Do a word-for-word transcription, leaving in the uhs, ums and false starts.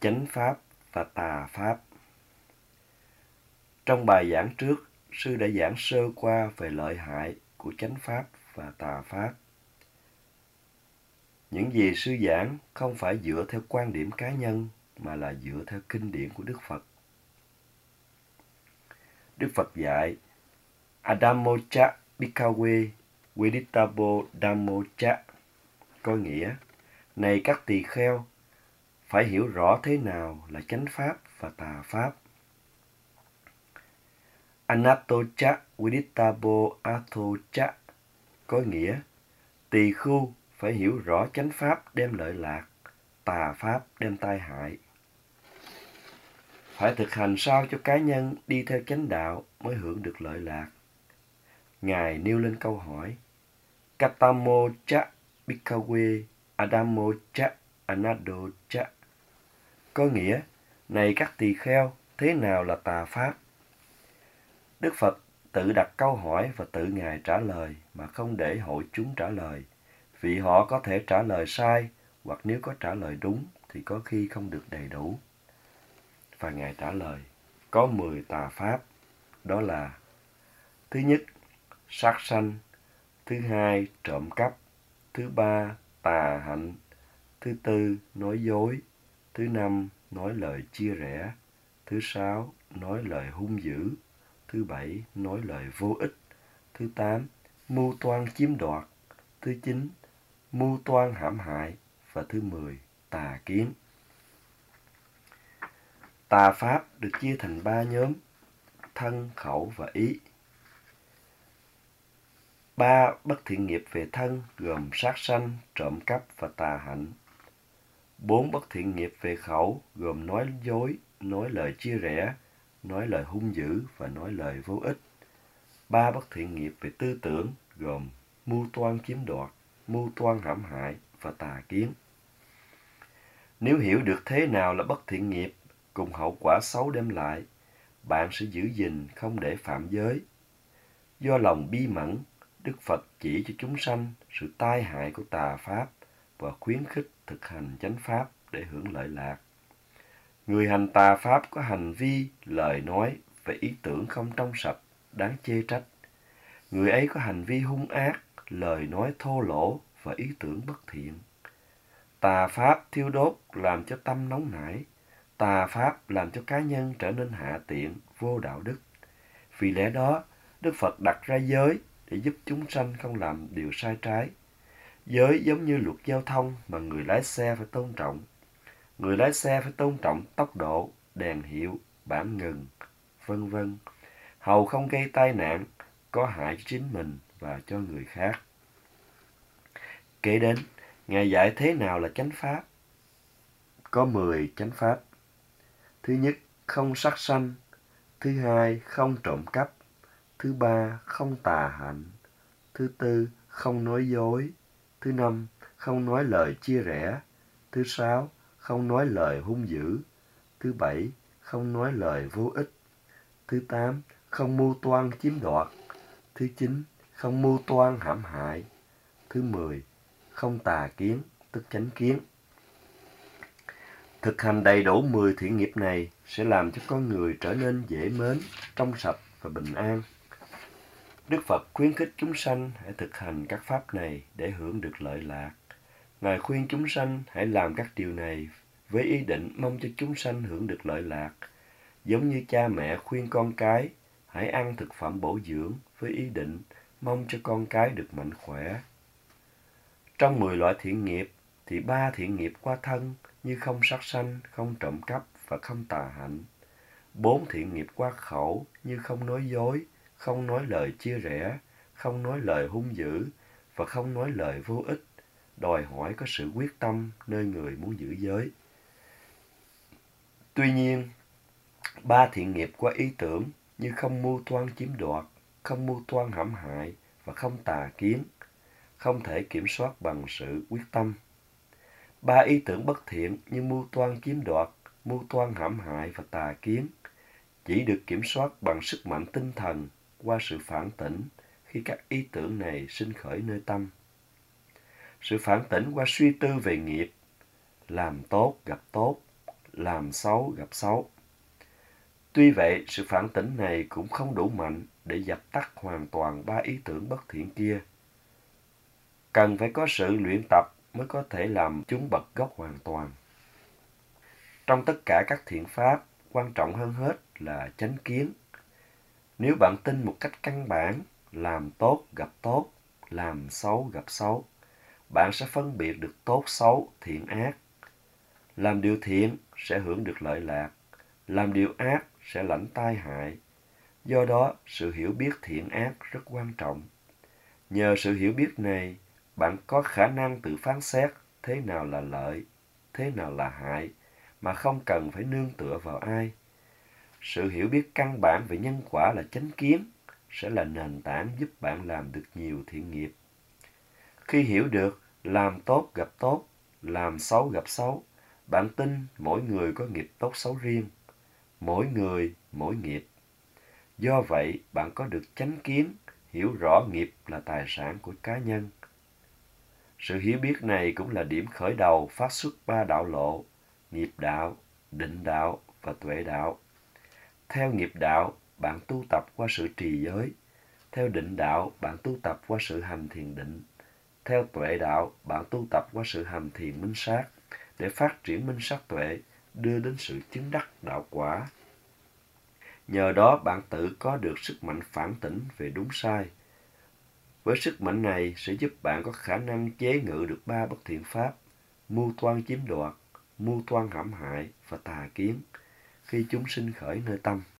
Chánh pháp và tà pháp. Trong bài giảng trước, sư đã giảng sơ qua về lợi hại của chánh pháp và tà pháp. Những gì sư giảng không phải dựa theo quan điểm cá nhân mà là dựa theo kinh điển của Đức Phật. Đức Phật dạy Adammocha Bhikkhave Veditabo Dhammocha, có nghĩa: này các tỳ kheo, phải hiểu rõ thế nào là chánh pháp và tà pháp. Anattocha Veditabo Athocha, có nghĩa: tỳ khưu phải hiểu rõ chánh pháp đem lợi lạc, tà pháp đem tai hại. Phải thực hành sao cho cá nhân đi theo chánh đạo mới hưởng được lợi lạc. Ngài nêu lên câu hỏi: Katammocha Bhikkhave Adammocha Anattocha, có nghĩa: này các tỳ kheo, thế nào là tà pháp? Đức Phật tự đặt câu hỏi và tự Ngài trả lời mà không để hội chúng trả lời, vì họ có thể trả lời sai, hoặc nếu có trả lời đúng thì có khi không được đầy đủ. Và Ngài trả lời, có mười tà pháp, đó là: thứ nhất, sát sanh; thứ hai, trộm cắp; thứ ba, tà hạnh; thứ tư, nói dối; thứ năm, nói lời chia rẽ; thứ sáu, nói lời hung dữ; thứ bảy, nói lời vô ích; thứ tám, mưu toan chiếm đoạt; thứ chín, mưu toan hãm hại; và thứ mười, tà kiến. Tà pháp được chia thành ba nhóm: thân, khẩu và ý. Ba bất thiện nghiệp về thân gồm sát sanh, trộm cắp và tà hạnh. Bốn bất thiện nghiệp về khẩu gồm nói dối, nói lời chia rẽ, nói lời hung dữ và nói lời vô ích. Ba bất thiện nghiệp về tư tưởng gồm mưu toan chiếm đoạt, mưu toan hãm hại và tà kiến. Nếu hiểu được thế nào là bất thiện nghiệp cùng hậu quả xấu đem lại, bạn sẽ giữ gìn không để phạm giới. Do lòng bi mẫn, Đức Phật chỉ cho chúng sanh sự tai hại của tà pháp và khuyến khích thực hành chánh pháp để hưởng lợi lạc. Người hành tà pháp có hành vi, lời nói và ý tưởng không trong sạch, đáng chê trách. Người ấy có hành vi hung ác, lời nói thô lỗ và ý tưởng bất thiện. Tà pháp thiêu đốt làm cho tâm nóng nảy. Tà pháp làm cho cá nhân trở nên hạ tiện, vô đạo đức. Vì lẽ đó, Đức Phật đặt ra giới để giúp chúng sanh không làm điều sai trái. Giới giống như luật giao thông mà người lái xe phải tôn trọng. Người lái xe phải tôn trọng tốc độ, đèn hiệu, bảng ngừng, vân vân, hầu không gây tai nạn, có hại cho chính mình và cho người khác. Kế đến, Ngài dạy thế nào là chánh pháp. Có mười chánh pháp. Thứ nhất, không sát sanh. Thứ hai, không trộm cắp. Thứ ba, không tà hạnh. Thứ tư, không nói dối. Thứ năm, không nói lời chia rẽ. Thứ sáu, không nói lời hung dữ. Thứ bảy, không nói lời vô ích. Thứ tám, không mưu toan chiếm đoạt. Thứ chín, không mưu toan hãm hại. Thứ mười, không tà kiến, tức chánh kiến. Thực hành đầy đủ mười thiện nghiệp này sẽ làm cho con người trở nên dễ mến, trong sạch và bình an. Đức Phật khuyến khích chúng sanh hãy thực hành các pháp này để hưởng được lợi lạc. Ngài khuyên chúng sanh hãy làm các điều này với ý định mong cho chúng sanh hưởng được lợi lạc, giống như cha mẹ khuyên con cái hãy ăn thực phẩm bổ dưỡng với ý định mong cho con cái được mạnh khỏe. Trong mười loại thiện nghiệp thì ba thiện nghiệp qua thân như không sát sanh, không trộm cắp và không tà hạnh. Bốn thiện nghiệp qua khẩu như không nói dối, không nói lời chia rẽ, không nói lời hung dữ và không nói lời vô ích, đòi hỏi có sự quyết tâm nơi người muốn giữ giới. Tuy nhiên, ba thiện nghiệp qua ý tưởng như không mưu toan chiếm đoạt, không mưu toan hãm hại và không tà kiến, không thể kiểm soát bằng sự quyết tâm. Ba ý tưởng bất thiện như mưu toan chiếm đoạt, mưu toan hãm hại và tà kiến chỉ được kiểm soát bằng sức mạnh tinh thần qua sự phản tỉnh khi các ý tưởng này sinh khởi nơi tâm. Sự phản tỉnh qua suy tư về nghiệp, làm tốt gặp tốt, làm xấu gặp xấu. Tuy vậy, sự phản tỉnh này cũng không đủ mạnh để dập tắt hoàn toàn ba ý tưởng bất thiện kia. Cần phải có sự luyện tập mới có thể làm chúng bật gốc hoàn toàn. Trong tất cả các thiện pháp, quan trọng hơn hết là chánh kiến. Nếu bạn tin một cách căn bản, làm tốt gặp tốt, làm xấu gặp xấu, bạn sẽ phân biệt được tốt xấu, thiện ác. Làm điều thiện sẽ hưởng được lợi lạc, làm điều ác sẽ lãnh tai hại. Do đó, sự hiểu biết thiện ác rất quan trọng. Nhờ sự hiểu biết này, bạn có khả năng tự phán xét thế nào là lợi, thế nào là hại, mà không cần phải nương tựa vào ai. Sự hiểu biết căn bản về nhân quả là chánh kiến sẽ là nền tảng giúp bạn làm được nhiều thiện nghiệp. Khi hiểu được làm tốt gặp tốt, làm xấu gặp xấu, bạn tin mỗi người có nghiệp tốt xấu riêng, mỗi người mỗi nghiệp. Do vậy, bạn có được chánh kiến, hiểu rõ nghiệp là tài sản của cá nhân. Sự hiểu biết này cũng là điểm khởi đầu phát xuất ba đạo lộ, nghiệp đạo, định đạo và tuệ đạo. Theo nghiệp đạo, bạn tu tập qua sự trì giới. Theo định đạo, bạn tu tập qua sự hành thiền định. Theo tuệ đạo, bạn tu tập qua sự hành thiền minh sát, để phát triển minh sát tuệ, đưa đến sự chứng đắc đạo quả. Nhờ đó bạn tự có được sức mạnh phản tỉnh về đúng sai. Với sức mạnh này sẽ giúp bạn có khả năng chế ngự được ba bất thiện pháp, mưu toan chiếm đoạt, mưu toan hãm hại và tà kiến, khi chúng sinh khởi nơi tâm.